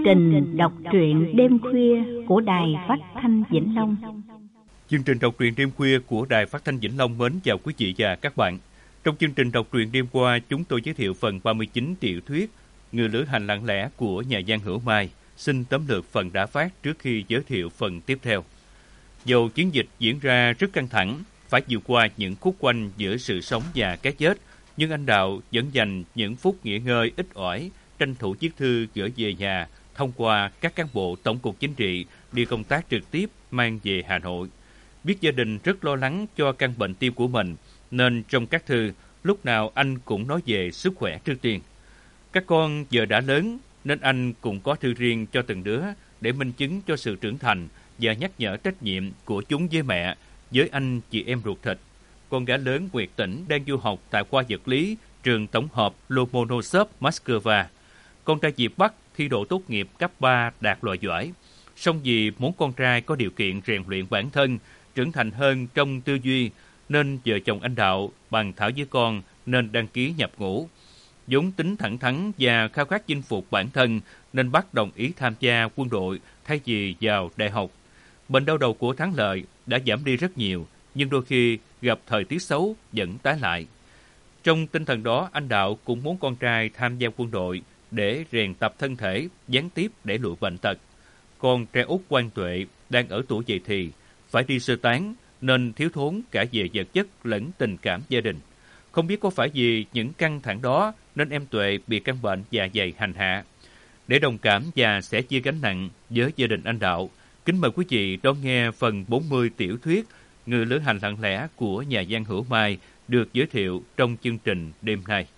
trình đọc truyện đêm khuya của Đài Phát thanh Vĩnh Long. Chương trình đọc truyện đêm khuya của Đài Phát thanh Vĩnh Long mến chào quý vị và các bạn. Trong chương trình đọc truyện đêm qua, chúng tôi giới thiệu phần 39 tiểu thuyết Người lữ hành lặng lẽ của nhà văn Hữu Mai. Xin tóm lược phần đã phát trước khi giới thiệu phần tiếp theo. Dầu chiến dịch diễn ra rất căng thẳng, phải vượt qua những khúc quanh giữa sự sống và cái chết, nhưng anh Đạo vẫn dành những phút nghỉ ngơi ít ỏi, tranh thủ chiếc thư gửi về nhà thông qua các cán bộ Tổng cục Chính trị đi công tác trực tiếp mang về Hà Nội. Biết gia đình rất lo lắng cho căn bệnh tim của mình, nên trong các thư, lúc nào anh cũng nói về sức khỏe trước tiên. Các con giờ đã lớn, nên anh cũng có thư riêng cho từng đứa để minh chứng cho sự trưởng thành và nhắc nhở trách nhiệm của chúng với mẹ, với anh chị em ruột thịt. Con gái lớn Nguyệt Tĩnh đang du học tại khoa vật lý trường tổng hợp Lomonosov, Moscow. Con trai Diệp Bắc thi đỗ tốt nghiệp cấp 3 đạt loại giỏi. Song vì muốn con trai có điều kiện rèn luyện bản thân, trưởng thành hơn trong tư duy, nên vợ chồng anh Đạo bàn thảo với con nên đăng ký nhập ngũ. Vốn tính thẳng thắn và khao khát chinh phục bản thân, nên Bắc đồng ý tham gia quân đội thay vì vào đại học. Bệnh đau đầu của Thắng Lợi đã giảm đi rất nhiều, nhưng đôi khi gặp thời tiết xấu vẫn tái lại. Trong tinh thần đó, anh Đạo cũng muốn con trai tham gia quân đội để rèn tập thân thể, gián tiếp để lụi bệnh tật. Con trai út Quang Tuệ đang ở tuổi dậy thì, phải đi sơ tán nên thiếu thốn cả về vật chất lẫn tình cảm gia đình. Không biết có phải vì những căng thẳng đó nên em Tuệ bị căn bệnh dạ dày hành hạ. Để đồng cảm và sẻ chia gánh nặng với gia đình anh Đạo, kính mời quý vị đón nghe phần 40 tiểu thuyết Người lữ hành lặng lẽ của nhà văn Hữu Mai được giới thiệu trong chương trình đêm nay.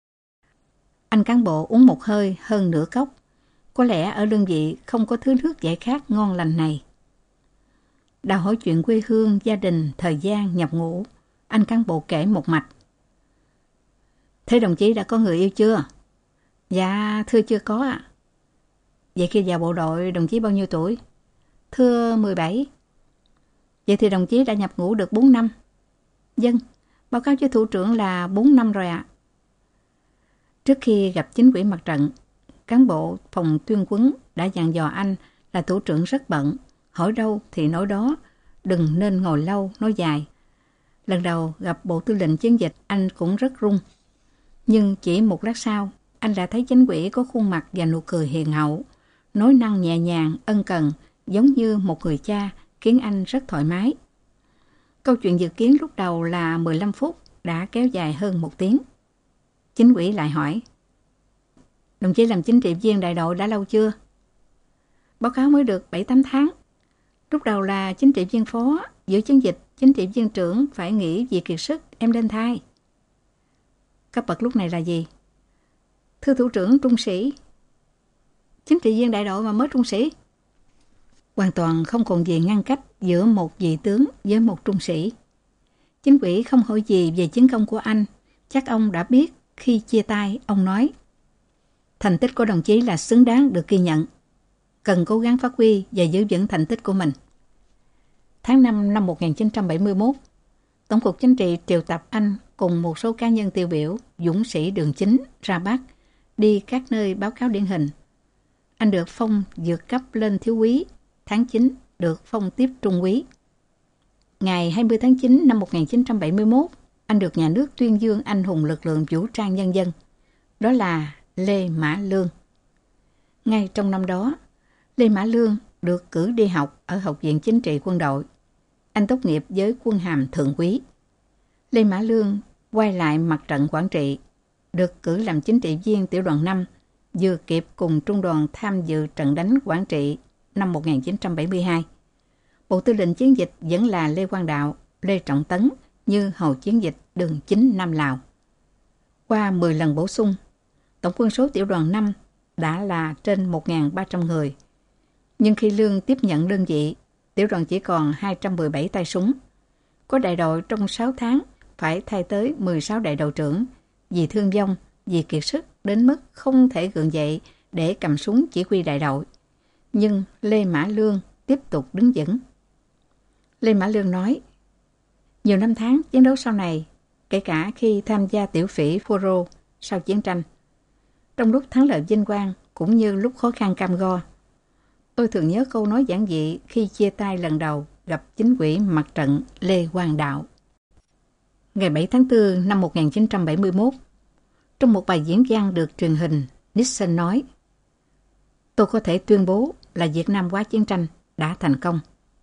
Anh cán bộ uống một hơi hơn nửa cốc. Có lẽ ở đơn vị không có thứ nước giải khát ngon lành này. Đào hỏi chuyện quê hương, gia đình, thời gian, nhập ngũ. Anh cán bộ kể một mạch. Thế đồng chí đã có người yêu chưa? Dạ, thưa chưa có ạ. Vậy khi vào bộ đội, đồng chí bao nhiêu tuổi? Thưa 17. Vậy thì đồng chí đã nhập ngũ được 4 năm. Dân, báo cáo với thủ trưởng là 4 năm rồi ạ. Trước khi gặp chính ủy mặt trận, cán bộ phòng tuyên huấn đã dặn dò anh là thủ trưởng rất bận, hỏi đâu thì nói đó, đừng nên ngồi lâu, nói dài. Lần đầu gặp bộ tư lệnh chiến dịch, anh cũng rất run. Nhưng chỉ một lát sau, anh đã thấy chính ủy có khuôn mặt và nụ cười hiền hậu, nói năng nhẹ nhàng, ân cần, giống như một người cha, khiến anh rất thoải mái. Câu chuyện dự kiến lúc đầu là 15 phút, đã kéo dài hơn 1 tiếng. Chính ủy lại hỏi, đồng chí làm chính trị viên đại đội đã lâu chưa? Báo cáo mới được 7-8 tháng. Lúc đầu là chính trị viên phó, giữa chiến dịch, chính trị viên trưởng phải nghỉ vì kiệt sức, em lên thay. Cấp bậc lúc này là gì? Thưa thủ trưởng, trung sĩ. Chính trị viên đại đội mà mới trung sĩ? Hoàn toàn không còn gì ngăn cách giữa một vị tướng với một trung sĩ. Chính ủy không hỏi gì về chiến công của anh. Chắc ông đã biết. Khi chia tay, ông nói, thành tích của đồng chí là xứng đáng được ghi nhận. Cần cố gắng phát huy và giữ vững thành tích của mình. Tháng 5 năm 1971, Tổng cục Chính trị triệu tập anh cùng một số cá nhân tiêu biểu, dũng sĩ đường chính ra Bắc, đi các nơi báo cáo điển hình. Anh được phong vượt cấp lên thiếu úy, tháng 9 được phong tiếp trung úy. Ngày 20 tháng 9 năm 1971, anh được nhà nước tuyên dương anh hùng lực lượng vũ trang nhân dân. Đó là Lê Mã Lương. Ngay trong năm đó, Lê Mã Lương được cử đi học ở Học viện Chính trị Quân đội. Anh tốt nghiệp với quân hàm thượng úy. Lê Mã Lương quay lại mặt trận Quảng Trị, được cử làm chính trị viên tiểu đoàn 5, vừa kịp cùng trung đoàn tham dự trận đánh Quảng Trị năm 1972. Bộ tư lệnh chiến dịch vẫn là Lê Quang Đạo, Lê Trọng Tấn như hồi chiến dịch đường 9 Nam Lào. Qua 10 lần bổ sung, tổng quân số tiểu đoàn 5 đã là trên 1.300 người. Nhưng khi Lương tiếp nhận đơn vị, tiểu đoàn chỉ còn 217 tay súng. Có đại đội trong 6 tháng phải thay tới 16 đại đội trưởng vì thương vong, vì kiệt sức đến mức không thể gượng dậy để cầm súng chỉ huy đại đội. Nhưng Lê Mã Lương tiếp tục đứng vững. Lê Mã Lương nói, nhiều năm tháng chiến đấu sau này, kể cả khi tham gia tiểu phỉ Phô Rô sau chiến tranh, trong lúc thắng lợi vinh quang, cũng như lúc khó khăn cam go. Tôi thường nhớ câu nói giản dị khi chia tay lần đầu gặp chính ủy mặt trận Lê Quang Đạo. Ngày 7 tháng 4 năm 1971, trong một bài diễn văn được truyền hình, Nixon nói: "Tôi có thể tuyên bố là Việt Nam hóa chiến tranh đã thành công."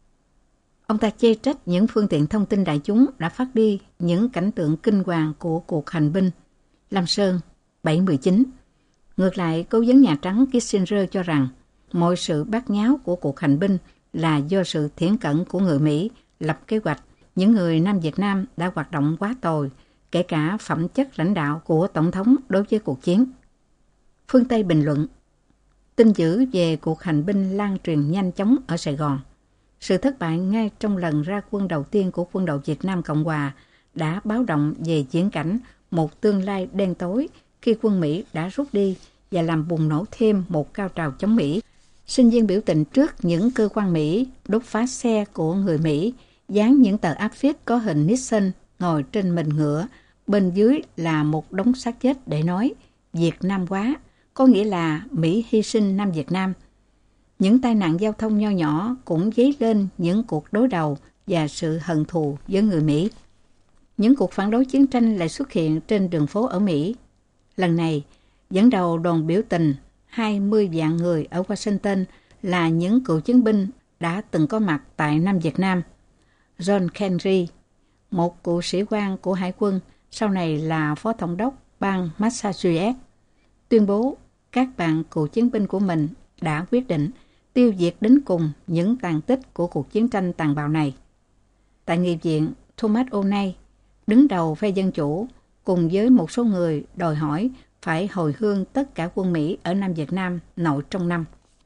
Ông ta chê trách những phương tiện thông tin đại chúng đã phát đi những cảnh tượng kinh hoàng của cuộc hành binh Lam Sơn 7/19. Ngược lại, cố vấn Nhà Trắng Kissinger cho rằng mọi sự bát nháo của cuộc hành binh là do sự thiển cận của người Mỹ lập kế hoạch. Những người Nam Việt Nam đã hoạt động quá tồi, kể cả phẩm chất lãnh đạo của Tổng thống đối với cuộc chiến. Phương Tây bình luận: tin dữ về cuộc hành binh lan truyền nhanh chóng ở Sài Gòn. Sự thất bại ngay trong lần ra quân đầu tiên của quân đội Việt Nam Cộng Hòa đã báo động về viễn cảnh một tương lai đen tối khi quân Mỹ đã rút đi và làm bùng nổ thêm một cao trào chống Mỹ. Sinh viên biểu tình trước những cơ quan Mỹ, đốt phá xe của người Mỹ, dán những tờ áp phích có hình Nixon ngồi trên mình ngựa, bên dưới là một đống xác chết để nói Việt Nam hóa, có nghĩa là Mỹ hy sinh Nam Việt Nam. Những tai nạn giao thông nho nhỏ cũng dấy lên những cuộc đối đầu và sự hận thù với người Mỹ. Những cuộc phản đối chiến tranh lại xuất hiện trên đường phố ở Mỹ. Lần này, dẫn đầu đoàn biểu tình 20 vạn người ở Washington là những cựu chiến binh đã từng có mặt tại Nam Việt Nam. John Henry, một cựu sĩ quan của Hải quân, sau này là phó thống đốc bang Massachusetts, tuyên bố các bạn cựu chiến binh của mình đã quyết định tiêu diệt đến cùng những tàn tích của cuộc chiến tranh tàn bạo này. Tại nghị viện, Thomas O'Neill, đứng đầu phe Dân Chủ, cùng với một số người đòi hỏi phải hồi hương tất cả quân Mỹ ở Nam Việt Nam nội trong năm.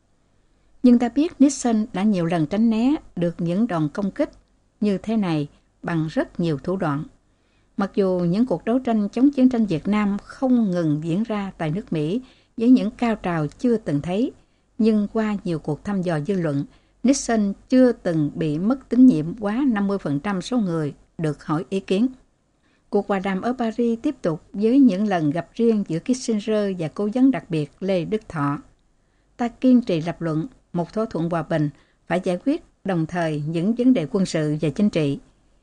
Nhưng ta biết Nixon đã nhiều lần tránh né được những đòn công kích như thế này bằng rất nhiều thủ đoạn. Mặc dù những cuộc đấu tranh chống chiến tranh Việt Nam không ngừng diễn ra tại nước Mỹ với những cao trào chưa từng thấy, nhưng qua nhiều cuộc thăm dò dư luận, Nixon chưa từng bị mất tín nhiệm quá 50% số người được hỏi ý kiến. Cuộc hòa đàm ở Paris tiếp tục với những lần gặp riêng giữa Kissinger và cố vấn đặc biệt Lê Đức Thọ. Ta kiên trì lập luận một thỏa thuận hòa bình phải giải quyết đồng thời những vấn đề quân sự và chính trị.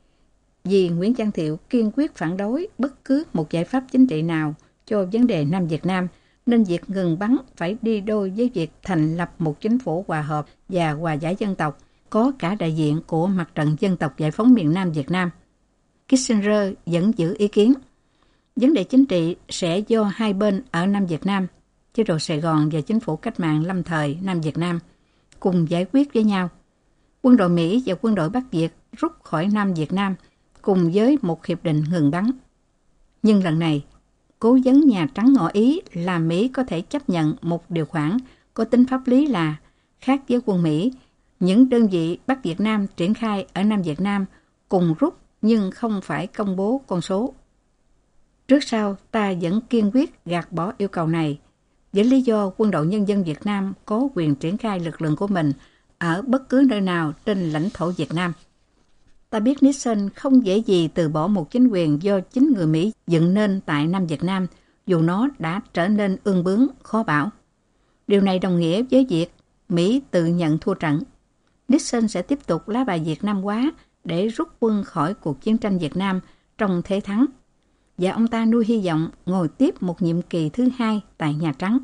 Vì Nguyễn Văn Thiệu kiên quyết phản đối bất cứ một giải pháp chính trị nào cho vấn đề Nam Việt Nam, nên việc ngừng bắn phải đi đôi với việc thành lập một chính phủ hòa hợp và hòa giải dân tộc, có cả đại diện của Mặt trận Dân tộc Giải phóng miền Nam Việt Nam. Kissinger vẫn giữ ý kiến vấn đề chính trị sẽ do hai bên ở Nam Việt Nam, chế độ Sài Gòn và chính phủ cách mạng lâm thời Nam Việt Nam, cùng giải quyết với nhau. Quân đội Mỹ và quân đội Bắc Việt rút khỏi Nam Việt Nam cùng với một hiệp định ngừng bắn. Nhưng lần này, cố vấn Nhà Trắng ngỏ ý là Mỹ có thể chấp nhận một điều khoản có tính pháp lý là khác với quân Mỹ, những đơn vị Bắc Việt Nam triển khai ở Nam Việt Nam cùng rút nhưng không phải công bố con số. Trước sau, ta vẫn kiên quyết gạt bỏ yêu cầu này, với lý do Quân đội Nhân dân Việt Nam có quyền triển khai lực lượng của mình ở bất cứ nơi nào trên lãnh thổ Việt Nam. Ta biết Nixon không dễ gì từ bỏ một chính quyền do chính người Mỹ dựng nên tại Nam Việt Nam, dù nó đã trở nên ương bướng, khó bảo. Điều này đồng nghĩa với việc Mỹ tự nhận thua trận. Nixon sẽ tiếp tục lá bài Việt Nam hóa để rút quân khỏi cuộc chiến tranh Việt Nam trong thế thắng. Và ông ta nuôi hy vọng ngồi tiếp một nhiệm kỳ thứ hai tại Nhà Trắng.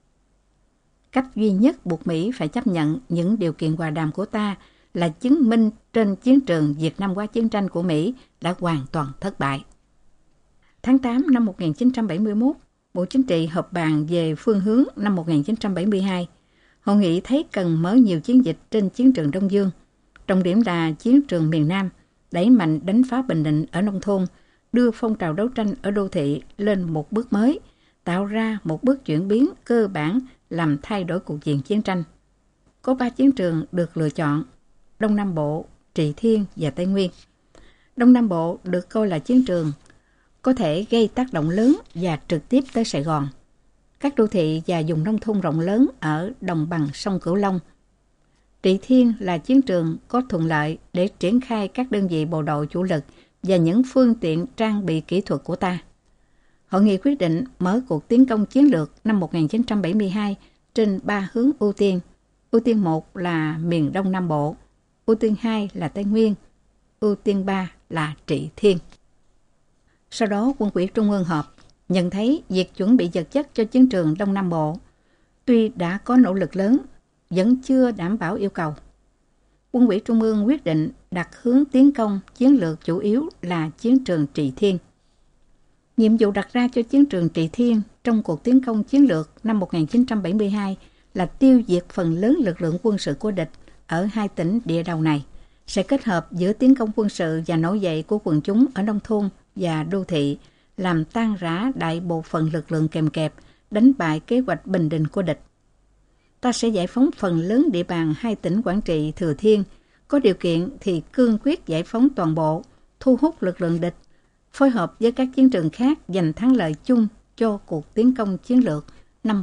Cách duy nhất buộc Mỹ phải chấp nhận những điều kiện hòa đàm của ta là chứng minh trên chiến trường Việt Nam hóa chiến tranh của Mỹ đã hoàn toàn thất bại. Tháng 8 năm 1971, Bộ Chính trị họp bàn về phương hướng năm 1972. Hội nghị thấy cần mở nhiều chiến dịch trên chiến trường Đông Dương. Trọng điểm là chiến trường miền Nam, đẩy mạnh đánh phá Bình Định ở nông thôn, đưa phong trào đấu tranh ở đô thị lên một bước mới, tạo ra một bước chuyển biến cơ bản làm thay đổi cục diện chiến tranh. Có 3 chiến trường được lựa chọn: Đông Nam Bộ, Trị Thiên và Tây Nguyên. Đông Nam Bộ được coi là chiến trường có thể gây tác động lớn và trực tiếp tới Sài Gòn, các đô thị và vùng nông thôn rộng lớn ở đồng bằng sông Cửu Long. Trị Thiên là chiến trường có thuận lợi để triển khai các đơn vị bộ đội chủ lực và những phương tiện trang bị kỹ thuật của ta. Hội nghị quyết định mở cuộc tiến công chiến lược năm 1972 trên 3 hướng ưu tiên. Ưu tiên 1 là miền Đông Nam Bộ, ưu tiên 2 là Tây Nguyên, ưu tiên 3 là Trị Thiên. Sau đó Quân ủy Trung ương họp, nhận thấy việc chuẩn bị vật chất cho chiến trường Đông Nam Bộ tuy đã có nỗ lực lớn, vẫn chưa đảm bảo yêu cầu. Quân ủy Trung ương quyết định đặt hướng tiến công chiến lược chủ yếu là chiến trường Trị Thiên. Nhiệm vụ đặt ra cho chiến trường Trị Thiên trong cuộc tiến công chiến lược năm 1972 là tiêu diệt phần lớn lực lượng quân sự của địch ở 2 tỉnh địa đầu này, sẽ kết hợp giữa tiến công quân sự và nổi dậy của quần chúng ở nông thôn và đô thị, làm tan rã đại bộ phận lực lượng kèm kẹp, đánh bại kế hoạch bình định của địch. Ta sẽ giải phóng phần lớn địa bàn 2 tỉnh Quảng Trị, Thừa Thiên, có điều kiện thì cương quyết giải phóng toàn bộ, thu hút lực lượng địch, phối hợp với các chiến trường khác giành thắng lợi chung cho cuộc tiến công chiến lược năm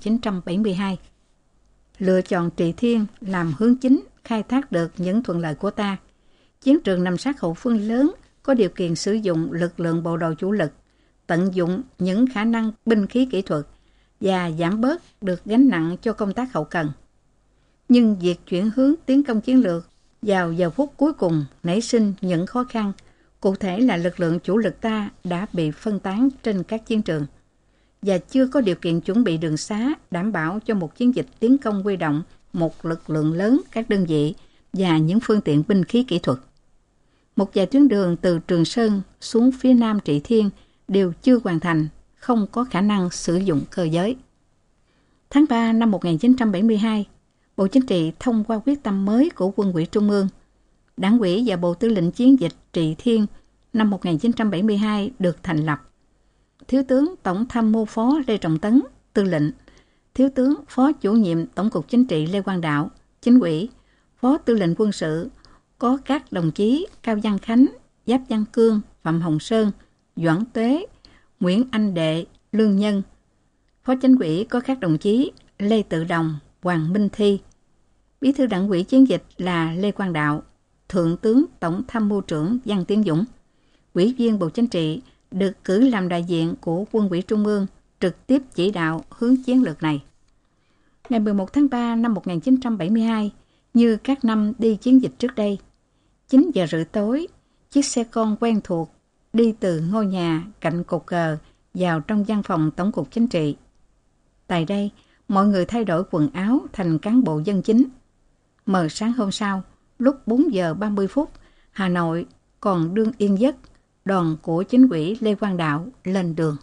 1972. Lựa chọn Trị Thiên làm hướng chính khai thác được những thuận lợi của ta. Chiến trường nằm sát hậu phương lớn, có điều kiện sử dụng lực lượng bộ đội chủ lực, tận dụng những khả năng binh khí kỹ thuật và giảm bớt được gánh nặng cho công tác hậu cần. Nhưng việc chuyển hướng tiến công chiến lược vào giờ phút cuối cùng nảy sinh những khó khăn. Cụ thể là lực lượng chủ lực ta đã bị phân tán trên các chiến trường và chưa có điều kiện chuẩn bị đường xá đảm bảo cho một chiến dịch tiến công huy động một lực lượng lớn các đơn vị và những phương tiện binh khí kỹ thuật. Một vài tuyến đường từ Trường Sơn xuống phía nam Trị Thiên đều chưa hoàn thành, không có khả năng sử dụng cơ giới. Tháng 3 năm 1972, Bộ Chính trị thông qua quyết tâm mới của Quân ủy Trung ương. Đảng ủy và Bộ Tư lệnh Chiến dịch Trị Thiên năm 1972 được thành lập. Thiếu tướng Tổng tham mưu phó Lê Trọng Tấn, tư lệnh, Thiếu tướng Phó chủ nhiệm Tổng cục Chính trị Lê Quang Đạo, Chính ủy, Phó Tư lệnh Quân sự có các đồng chí Cao Văn Khánh, Giáp Văn Cương, Phạm Hồng Sơn, Doãn Tuế, Nguyễn Anh Đệ, Lương Nhân. Phó Chánh ủy có các đồng chí Lê Tự Đồng, Hoàng Minh Thi. Bí thư Đảng ủy Chiến dịch là Lê Quang Đạo, Thượng tướng Tổng tham mưu trưởng Văn Tiến Dũng. Ủy viên Bộ Chính trị được cử làm đại diện của Quân ủy Trung ương, trực tiếp chỉ đạo hướng chiến lược này. Ngày 11 tháng 3 năm 1972, như các năm đi chiến dịch trước đây, 9 giờ rưỡi tối, chiếc xe con quen thuộc đi từ ngôi nhà cạnh cột cờ vào trong văn phòng Tổng cục Chính trị. Tại đây, mọi người thay đổi quần áo thành cán bộ dân chính. Mờ sáng hôm sau, lúc 4 giờ 30 phút, Hà Nội còn đương yên giấc, đoàn của Chính ủy Lê Quang Đạo lên đường.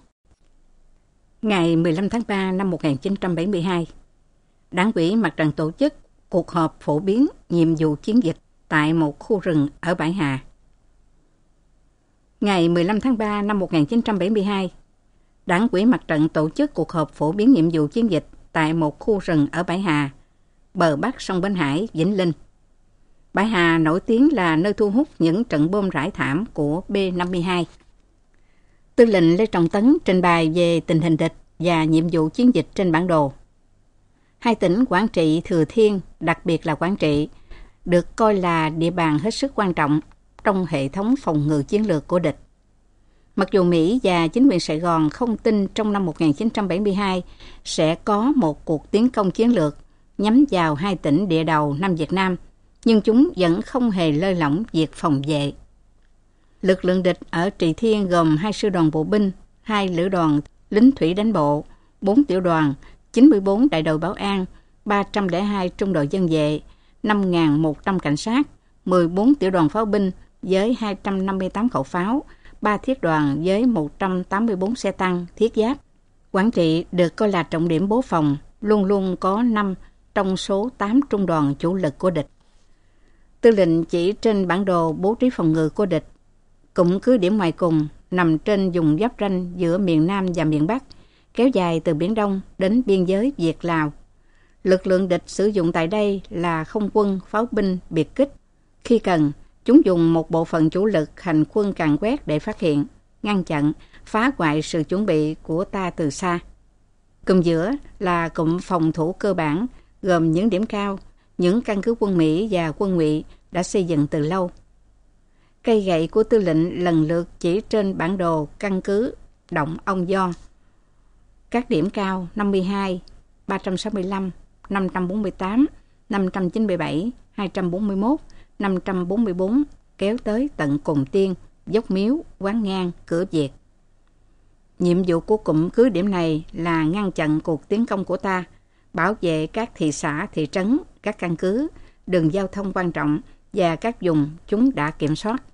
Ngày 15 tháng 3 năm 1972, Đảng ủy Mặt trận tổ chức cuộc họp phổ biến nhiệm vụ chiến dịch tại một khu rừng ở Bãi Hà. Ngày 15 tháng 3 năm 1972, Đảng ủy Mặt trận tổ chức cuộc họp phổ biến nhiệm vụ chiến dịch tại một khu rừng ở Bãi Hà, bờ bắc sông Bến Hải, Vĩnh Linh. Bãi Hà nổi tiếng là nơi thu hút những trận bom rải thảm của B-52. Tư lệnh Lê Trọng Tấn trình bày về tình hình địch và nhiệm vụ chiến dịch trên bản đồ. 2 tỉnh Quảng Trị, Thừa Thiên, đặc biệt là Quảng Trị, được coi là địa bàn hết sức quan trọng trong hệ thống phòng ngự chiến lược của địch. Mặc dù Mỹ và chính quyền Sài Gòn không tin trong năm 1972 sẽ có một cuộc tiến công chiến lược nhắm vào 2 tỉnh địa đầu Nam Việt Nam, nhưng chúng vẫn không hề lơi lỏng việc phòng vệ. Lực lượng địch ở Trị Thiên gồm 2 sư đoàn bộ binh, 2 lữ đoàn lính thủy đánh bộ, 4 tiểu đoàn, 94 đại đội bảo an, 302 trung đội dân vệ, 5.100 cảnh sát, 14 tiểu đoàn pháo binh với 258 khẩu pháo, 3 thiết đoàn với 184 xe tăng, thiết giáp. Quảng Trị được coi là trọng điểm bố phòng, luôn luôn có 5 trong số 8 trung đoàn chủ lực của địch. Tư lệnh chỉ trên bản đồ bố trí phòng ngự của địch. Cụm cứ điểm ngoài cùng nằm trên vùng giáp ranh giữa miền Nam và miền Bắc, kéo dài từ Biển Đông đến biên giới Việt-Lào. Lực lượng địch sử dụng tại đây là không quân, pháo binh, biệt kích. Khi cần, chúng dùng một bộ phận chủ lực hành quân càn quét để phát hiện, ngăn chặn, phá hoại sự chuẩn bị của ta từ xa. Cụm giữa là cụm phòng thủ cơ bản, gồm những điểm cao, những căn cứ quân Mỹ và quân Ngụy đã xây dựng từ lâu. Cây gậy của tư lệnh lần lượt chỉ trên bản đồ căn cứ Động Ông Do. Các điểm cao 52, 365, 548, 597, 241, 544 kéo tới tận Cồn Tiên, Dốc Miếu, Quán Ngang, Cửa Việt. Nhiệm vụ của cụm cứ điểm này là ngăn chặn cuộc tiến công của ta, bảo vệ các thị xã, thị trấn, các căn cứ, đường giao thông quan trọng và các vùng chúng đã kiểm soát.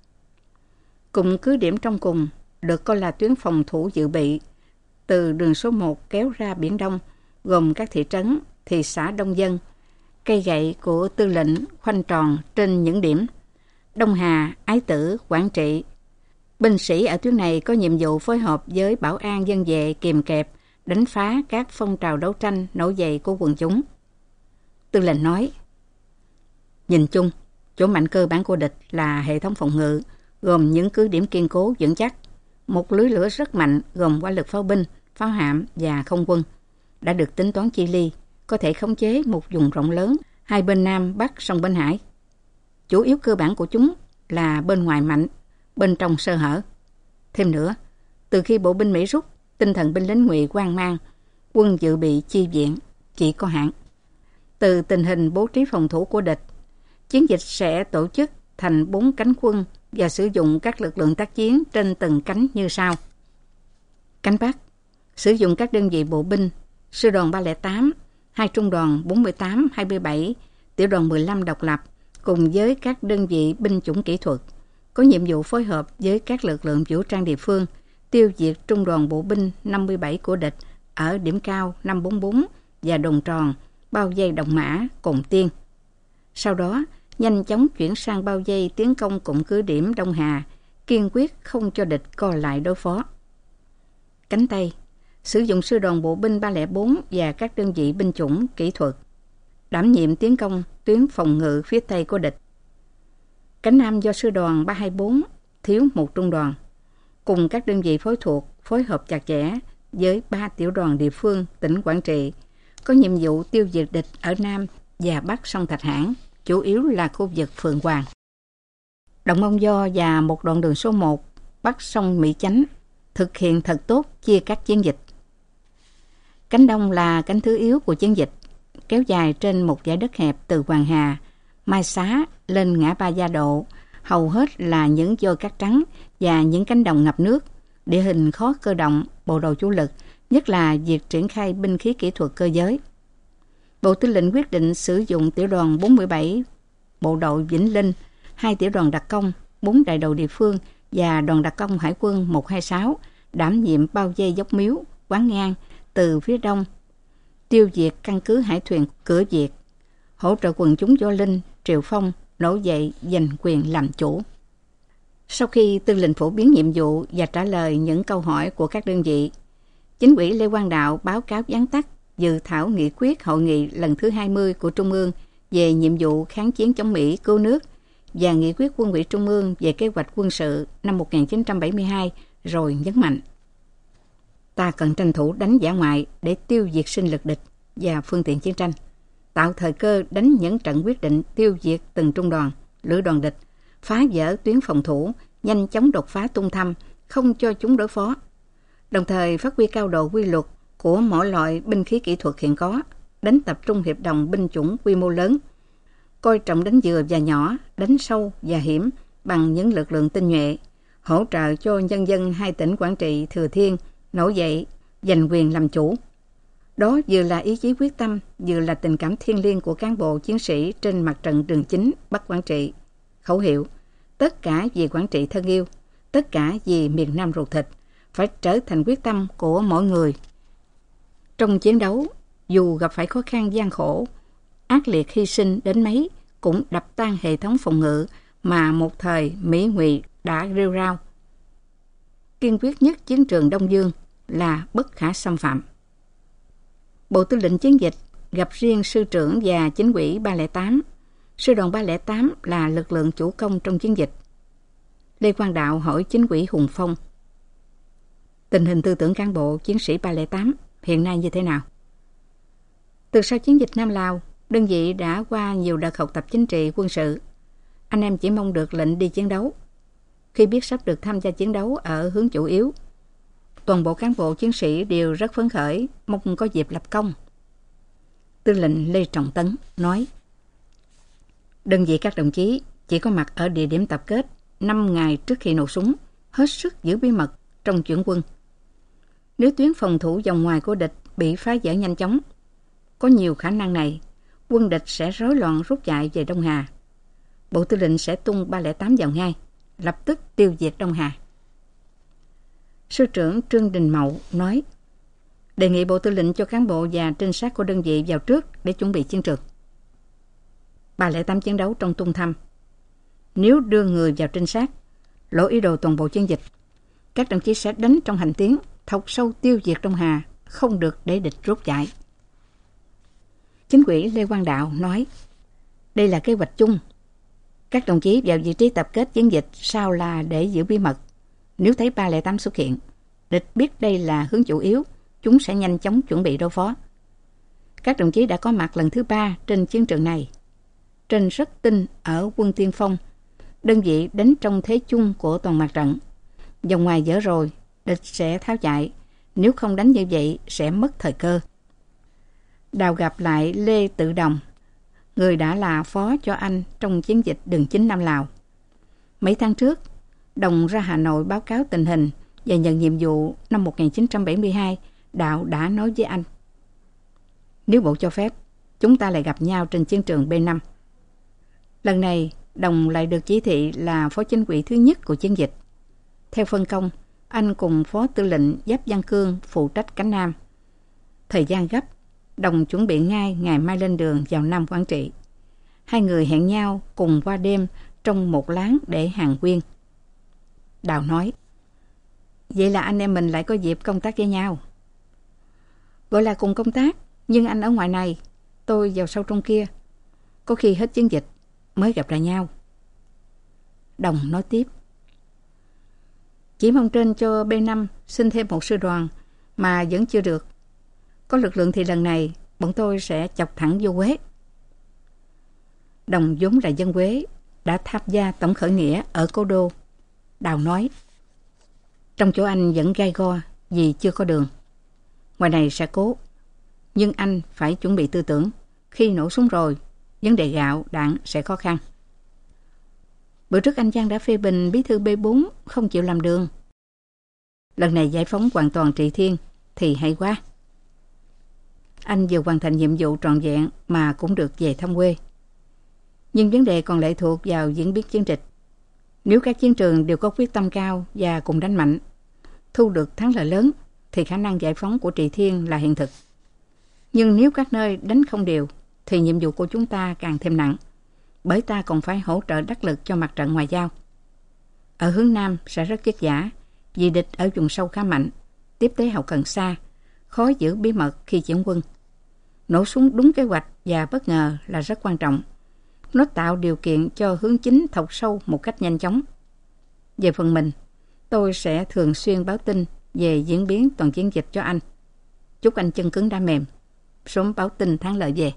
Cụm cứ điểm trong cùng được coi là tuyến phòng thủ dự bị từ đường số 1 kéo ra Biển Đông, gồm các thị trấn, thị xã đông dân. Cây gậy của tư lệnh khoanh tròn trên những điểm Đông Hà, Ái Tử, Quảng Trị. Binh sĩ ở tuyến này có nhiệm vụ phối hợp với bảo an dân vệ kìm kẹp, đánh phá các phong trào đấu tranh nổi dậy của quần chúng. Tư lệnh nói, nhìn chung, chỗ mạnh cơ bản của địch là hệ thống phòng ngự, gồm những cứ điểm kiên cố vững chắc, một lưới lửa rất mạnh gồm hỏa lực pháo binh, pháo hạm và không quân, đã được tính toán chi ly, có thể khống chế một vùng rộng lớn hai bên Nam Bắc sông Bến Hải. Chủ yếu cơ bản của chúng là bên ngoài mạnh, bên trong sơ hở. Thêm nữa, từ khi bộ binh Mỹ rút, tinh thần binh lính Ngụy hoang mang, quân dự bị chi viện chỉ có hạn. Từ tình hình bố trí phòng thủ của địch, chiến dịch sẽ tổ chức thành 4 cánh quân và sử dụng các lực lượng tác chiến trên từng cánh như sau. Cánh Bắc, sử dụng các đơn vị bộ binh, sư đoàn 308, 2 trung đoàn 48, 27, tiểu đoàn 15 độc lập, cùng với các đơn vị binh chủng kỹ thuật, có nhiệm vụ phối hợp với các lực lượng vũ trang địa phương, tiêu diệt trung đoàn bộ binh 57 của địch ở điểm cao 544 và Đồn Tròn, bao vây Đồng Mã, Cồn Tiên. Sau đó, nhanh chóng chuyển sang bao vây tiến công cụm cứ điểm Đông Hà, kiên quyết không cho địch co lại đối phó. Cánh Tây, sử dụng sư đoàn bộ binh 304 và các đơn vị binh chủng kỹ thuật, đảm nhiệm tiến công tuyến phòng ngự phía Tây của địch. Cánh Nam do sư đoàn 324, thiếu một trung đoàn, cùng các đơn vị phối thuộc phối hợp chặt chẽ với 3 tiểu đoàn địa phương tỉnh Quảng Trị, có nhiệm vụ tiêu diệt địch ở Nam và Bắc sông Thạch Hãn, chủ yếu là khu vực Phượng Hoàng, Động Mông Do và một đoạn đường số 1 Bắc sông Mỹ Chánh, thực hiện thật tốt chia cắt chiến dịch. Cánh Đông là cánh thứ yếu của chiến dịch, kéo dài trên một dải đất hẹp từ Hoàng Hà, Mai Xá lên ngã ba Gia Độ, hầu hết là những vôi cát trắng và những cánh đồng ngập nước, địa hình khó cơ động, bộ đội chủ lực, nhất là việc triển khai binh khí kỹ thuật cơ giới. Bộ Tư lệnh quyết định sử dụng tiểu đoàn 47, bộ đội Vĩnh Linh, 2 tiểu đoàn đặc công, 4 đại đội địa phương và đoàn đặc công Hải quân 126 đảm nhiệm bao vây Dốc Miếu, Quán Ngang từ phía đông, tiêu diệt căn cứ hải thuyền Cửa Việt, hỗ trợ quần chúng Võ Linh, Triệu Phong nổi dậy giành quyền làm chủ. Sau khi tư lệnh phổ biến nhiệm vụ và trả lời những câu hỏi của các đơn vị, Chính ủy Lê Quang Đạo báo cáo vắn tắt dự thảo nghị quyết hội nghị lần thứ 20 của Trung ương về nhiệm vụ kháng chiến chống Mỹ cứu nước và nghị quyết quân ủy Trung ương về kế hoạch quân sự năm 1972, rồi nhấn mạnh: ta cần tranh thủ đánh dã ngoại để tiêu diệt sinh lực địch và phương tiện chiến tranh, tạo thời cơ đánh những trận quyết định tiêu diệt từng trung đoàn, lữ đoàn địch, phá vỡ tuyến phòng thủ, nhanh chóng đột phá tung thăm, không cho chúng đối phó. Đồng thời phát huy cao độ quy luật của mỗi loại binh khí kỹ thuật hiện có, đánh tập trung hiệp đồng binh chủng quy mô lớn, coi trọng đánh vừa và nhỏ, đánh sâu và hiểm bằng những lực lượng tinh nhuệ, hỗ trợ cho nhân dân hai tỉnh Quảng Trị, Thừa Thiên nổi dậy giành quyền làm chủ. Đó vừa là ý chí quyết tâm, vừa là tình cảm thiêng liêng của cán bộ chiến sĩ trên mặt trận đường chính Bắc Quảng Trị. Khẩu hiệu: tất cả vì Quảng Trị thân yêu, tất cả vì miền Nam ruột thịt, phải trở thành quyết tâm của mỗi người. Trong chiến đấu, dù gặp phải khó khăn gian khổ, ác liệt hy sinh đến mấy, cũng đập tan hệ thống phòng ngự mà một thời Mỹ Ngụy đã rêu rao. Kiên quyết nhất chiến trường Đông Dương là bất khả xâm phạm. Bộ Tư lệnh chiến dịch gặp riêng sư trưởng và chính ủy 308. Sư đoàn 308 là lực lượng chủ công trong chiến dịch. Lê Quang Đạo hỏi chính ủy Hùng Phong: tình hình tư tưởng cán bộ chiến sĩ 308 hiện nay như thế nào? Từ sau chiến dịch Nam Lào, đơn vị đã qua nhiều đợt học tập chính trị quân sự. Anh em chỉ mong được lệnh đi chiến đấu. Khi biết sắp được tham gia chiến đấu ở hướng chủ yếu, toàn bộ cán bộ chiến sĩ đều rất phấn khởi, mong có dịp lập công. Tư lệnh Lê Trọng Tấn nói: đơn vị các đồng chí chỉ có mặt ở địa điểm tập kết 5 ngày trước khi nổ súng, hết sức giữ bí mật trong chuyển quân. Nếu tuyến phòng thủ vòng ngoài của địch bị phá vỡ nhanh chóng, có nhiều khả năng này, quân địch sẽ rối loạn rút chạy về Đông Hà. Bộ Tư lệnh sẽ tung 308 vào ngay, lập tức tiêu diệt Đông Hà. Sư trưởng Trương Đình Mậu nói: đề nghị Bộ Tư lệnh cho cán bộ và trinh sát của đơn vị vào trước để chuẩn bị chiến trường. 308 chiến đấu trong tung thăm. Nếu đưa người vào trinh sát, lộ ý đồ toàn bộ chiến dịch, các đồng chí sẽ đánh trong hành tiến, thọc sâu tiêu diệt Đông Hà, không được để địch rút chạy. Chính ủy Lê Quang Đạo nói: đây là kế hoạch chung. Các đồng chí vào vị trí tập kết chiến dịch sao là để giữ bí mật. Nếu thấy 308 xuất hiện, địch biết đây là hướng chủ yếu, chúng sẽ nhanh chóng chuẩn bị đối phó. Các đồng chí đã có mặt lần thứ 3 trên chiến trường này. Trên rất tin ở quân tiên phong, đơn vị đánh trong thế chung của toàn mặt trận. Vòng ngoài dở rồi, địch sẽ tháo chạy. Nếu không đánh như vậy sẽ mất thời cơ. Đào gặp lại Lê Tự Đồng, người đã là phó cho anh trong chiến dịch đường chính Nam Lào. Mấy tháng trước, Đồng ra Hà Nội báo cáo tình hình và nhận nhiệm vụ năm 1972, Đạo đã nói với anh: nếu Bộ cho phép, chúng ta lại gặp nhau trên chiến trường B5. Lần này, Đồng lại được chỉ thị là phó chính ủy thứ nhất của chiến dịch. Theo phân công, anh cùng phó tư lệnh Giáp Văn Cương phụ trách cánh Nam. Thời gian gấp, Đồng chuẩn bị ngay ngày mai lên đường vào Nam Quảng Trị. Hai người hẹn nhau cùng qua đêm trong một láng để hàng quyên. Đào nói: vậy là anh em mình lại có dịp công tác với nhau. Gọi là cùng công tác, nhưng anh ở ngoài này, tôi vào sâu trong kia. Có khi hết chiến dịch mới gặp lại nhau. Đồng nói tiếp: chỉ mong trên cho B5 xin thêm một sư đoàn mà vẫn chưa được. Có lực lượng thì lần này bọn tôi sẽ chọc thẳng vô Quế. Đồng vốn là dân Quế, đã tham gia tổng khởi nghĩa ở Cố Đô. Đào nói: trong chỗ anh vẫn gai go vì chưa có đường. Ngoài này sẽ cố, nhưng anh phải chuẩn bị tư tưởng. Khi nổ súng rồi, vấn đề gạo, đạn sẽ khó khăn. Bữa trước anh Giang đã phê bình bí thư B4 không chịu làm đường. Lần này giải phóng hoàn toàn Trị Thiên thì hay quá. Anh vừa hoàn thành nhiệm vụ trọn vẹn mà cũng được về thăm quê. Nhưng vấn đề còn lệ thuộc vào diễn biến chiến dịch. Nếu các chiến trường đều có quyết tâm cao và cùng đánh mạnh, thu được thắng lợi lớn, thì khả năng giải phóng của Trị Thiên là hiện thực. Nhưng nếu các nơi đánh không đều, thì nhiệm vụ của chúng ta càng thêm nặng, bởi ta còn phải hỗ trợ đắc lực cho mặt trận ngoại giao. Ở hướng Nam sẽ rất vất vả, vì địch ở vùng sâu khá mạnh, tiếp tế hậu cần xa, khó giữ bí mật khi chuyển quân. Nổ súng đúng kế hoạch và bất ngờ là rất quan trọng. Nó tạo điều kiện cho hướng chính thọc sâu một cách nhanh chóng. Về phần mình, tôi sẽ thường xuyên báo tin về diễn biến toàn chiến dịch cho anh. Chúc anh chân cứng đá mềm, sớm báo tin thắng lợi về.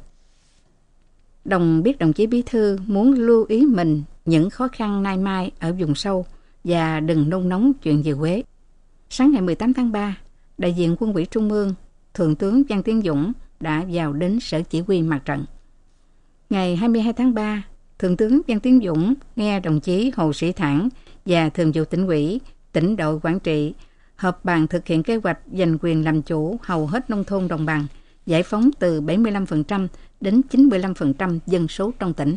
Đồng biết đồng chí bí thư muốn lưu ý mình những khó khăn nay mai ở vùng sâu và đừng nôn nóng chuyện về Quế. Sáng ngày 18 tháng 3, đại diện Quân ủy Trung ương, Thượng tướng Văn Tiến Dũng đã vào đến sở chỉ huy mặt trận. Ngày 22 tháng 3, Thượng tướng Văn Tiến Dũng nghe đồng chí Hồ Sĩ Thản và Thường vụ Tỉnh ủy, Tỉnh đội Quảng Trị họp bàn thực hiện kế hoạch giành quyền làm chủ hầu hết nông thôn đồng bằng, giải phóng từ 75% đến 95% dân số trong tỉnh.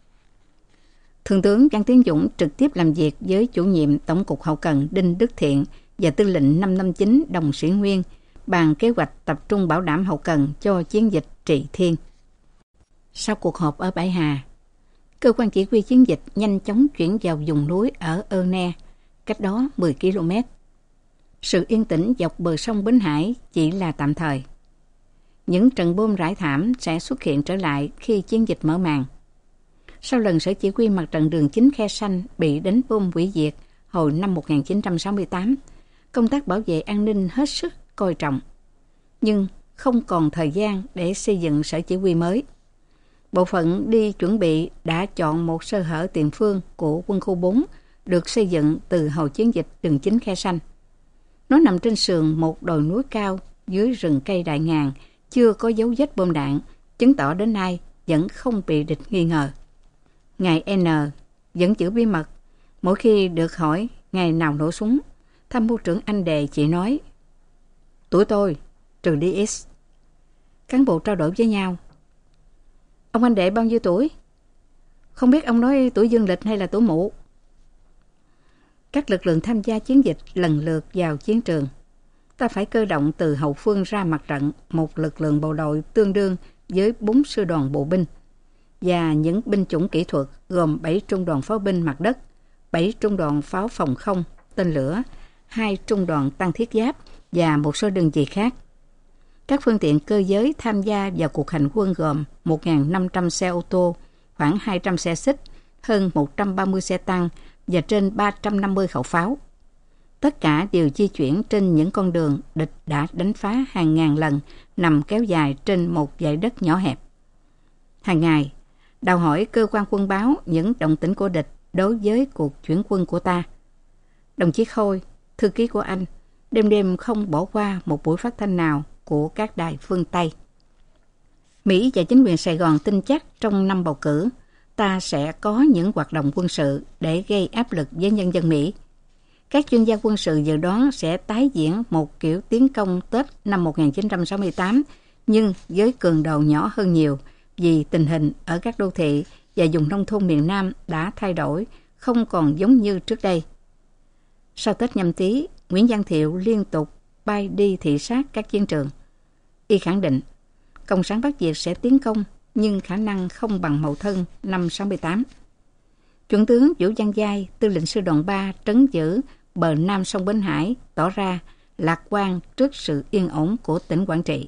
Thượng tướng Văn Tiến Dũng trực tiếp làm việc với chủ nhiệm Tổng cục Hậu cần Đinh Đức Thiện và tư lệnh 559 Đồng Sĩ Nguyên bàn kế hoạch tập trung bảo đảm hậu cần cho chiến dịch Trị Thiên. Sau cuộc họp ở Bãi Hà, cơ quan chỉ huy chiến dịch nhanh chóng chuyển vào vùng núi ở Ơ Ne, cách đó 10 km. Sự yên tĩnh dọc bờ sông Bến Hải chỉ là tạm thời. Những trận bom rải thảm sẽ xuất hiện trở lại khi chiến dịch mở màn. Sau lần sở chỉ huy mặt trận đường chính Khe Sanh bị đánh bom hủy diệt hồi năm 1968, công tác bảo vệ an ninh hết sức coi trọng. Nhưng không còn thời gian để xây dựng sở chỉ huy mới. Bộ phận đi chuẩn bị đã chọn một sơ hở tiền phương của quân khu 4 được xây dựng từ hồi chiến dịch đường chính Khe Sanh. Nó nằm trên sườn một đồi núi cao dưới rừng cây đại ngàn, chưa có dấu vết bom đạn, chứng tỏ đến nay vẫn không bị địch nghi ngờ. Ngài N vẫn giữ bí mật. Mỗi khi được hỏi ngày nào nổ súng, tham mưu trưởng Anh Đề chỉ nói: tuổi tôi trừ đi X. Cán bộ trao đổi với nhau: ông Anh Đệ bao nhiêu tuổi? Không biết ông nói tuổi dương lịch hay là tuổi mụ. Các lực lượng tham gia chiến dịch lần lượt vào chiến trường. Ta phải cơ động từ hậu phương ra mặt trận một lực lượng bộ đội tương đương với 4 sư đoàn bộ binh và những binh chủng kỹ thuật gồm 7 trung đoàn pháo binh mặt đất, 7 trung đoàn pháo phòng không, tên lửa, 2 trung đoàn tăng thiết giáp và một số đơn vị khác. Các phương tiện cơ giới tham gia vào cuộc hành quân gồm 1.500 xe ô tô, khoảng 200 xe xích, hơn 130 xe tăng và trên 350 khẩu pháo. Tất cả đều di chuyển trên những con đường địch đã đánh phá hàng ngàn lần, nằm kéo dài trên một dải đất nhỏ hẹp. Hàng ngày, đòi hỏi cơ quan quân báo những động tĩnh của địch đối với cuộc chuyển quân của ta. Đồng chí Khôi, thư ký của anh, đêm đêm không bỏ qua một buổi phát thanh nào của các đài phương Tây. Mỹ và chính quyền Sài Gòn tin chắc trong năm bầu cử, ta sẽ có những hoạt động quân sự để gây áp lực với nhân dân Mỹ. Các chuyên gia quân sự dự đoán sẽ tái diễn một kiểu tiến công Tết năm 1968, nhưng với cường độ nhỏ hơn nhiều, vì tình hình ở các đô thị và vùng nông thôn miền Nam đã thay đổi, không còn giống như trước đây. Sau Tết Nhâm Tý, Nguyễn Văn Thiệu liên tục bay đi thị sát các chiến trường. Y khẳng định, Cộng sản Bắc Việt sẽ tiến công, nhưng khả năng không bằng Mậu Thân năm 68. Chuẩn tướng Vũ Văn Giai, tư lệnh sư đoàn 3 trấn giữ bờ Nam sông Bến Hải, tỏ ra lạc quan trước sự yên ổn của tỉnh Quảng Trị.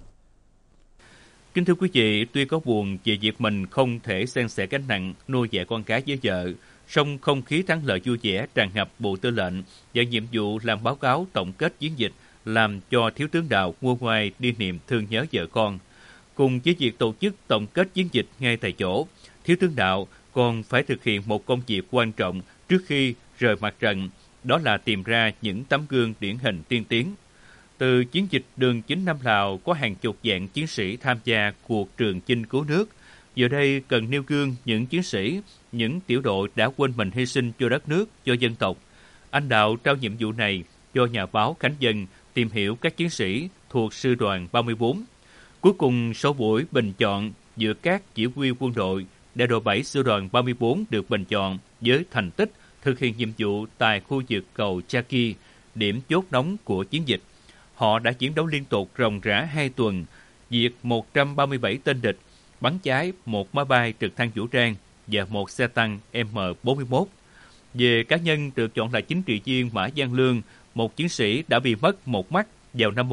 Kính thưa quý vị, tuy có buồn về việc mình không thể san sẻ gánh nặng nuôi dạy con cái với vợ, song không khí thắng lợi vui vẻ tràn ngập bộ tư lệnh và nhiệm vụ làm báo cáo tổng kết chiến dịch làm cho thiếu tướng Đào nguôi ngoai đi niệm thương nhớ vợ con. Cùng với việc tổ chức tổng kết chiến dịch ngay tại chỗ, thiếu tướng Đạo còn phải thực hiện một công việc quan trọng trước khi rời mặt trận, đó là tìm ra những tấm gương điển hình tiên tiến. Từ chiến dịch đường chính Nam Lào có hàng chục vạn chiến sĩ tham gia cuộc trường chinh cứu nước. Giờ đây cần nêu gương những chiến sĩ, những tiểu đội đã quên mình hy sinh cho đất nước, cho dân tộc. Anh Đạo trao nhiệm vụ này cho nhà báo Khánh Dân tìm hiểu các chiến sĩ thuộc sư đoàn 34. Cuối cùng, sau buổi bình chọn giữa các chỉ huy quân đội, đại đội 7 sư đoàn 34 được bình chọn với thành tích thực hiện nhiệm vụ tại khu vực cầu Chaki, điểm chốt nóng của chiến dịch. Họ đã chiến đấu liên tục ròng rã 2 tuần, diệt 137 tên địch, bắn cháy một máy bay trực thăng vũ trang và một xe tăng M41. Về cá nhân được chọn là chính trị viên Mã Văn Lương, một chiến sĩ đã bị mất một mắt vào năm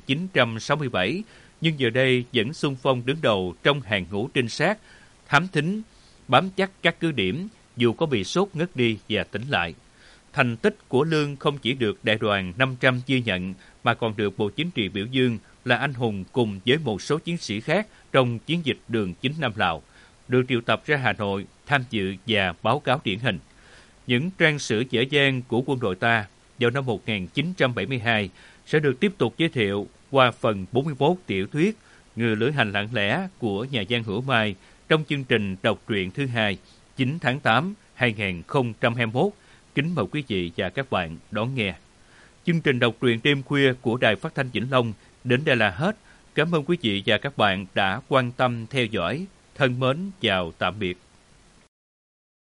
1967, nhưng giờ đây vẫn xung phong đứng đầu trong hàng ngũ trinh sát, thám thính, bám chắc các cứ điểm dù có bị sốt ngất đi và tỉnh lại. Thành tích của Lương không chỉ được Đại đoàn 500 ghi nhận mà còn được Bộ Chính trị biểu dương là anh hùng cùng với một số chiến sĩ khác trong chiến dịch đường chính Nam Lào, được triệu tập ra Hà Nội tham dự và báo cáo điển hình. Những trang sử dễ dàng của quân đội ta vào năm 1972 sẽ được tiếp tục giới thiệu qua phần 41 tiểu thuyết Người lữ hành lặng lẽ của nhà văn Hữu Mai trong chương trình đọc truyện thứ 2, 9 tháng 8, 2021. Kính mời quý vị và các bạn đón nghe. Chương trình đọc truyện đêm khuya của Đài Phát thanh Vĩnh Long đến đây là hết. Cảm ơn quý vị và các bạn đã quan tâm theo dõi. Thân mến chào tạm biệt.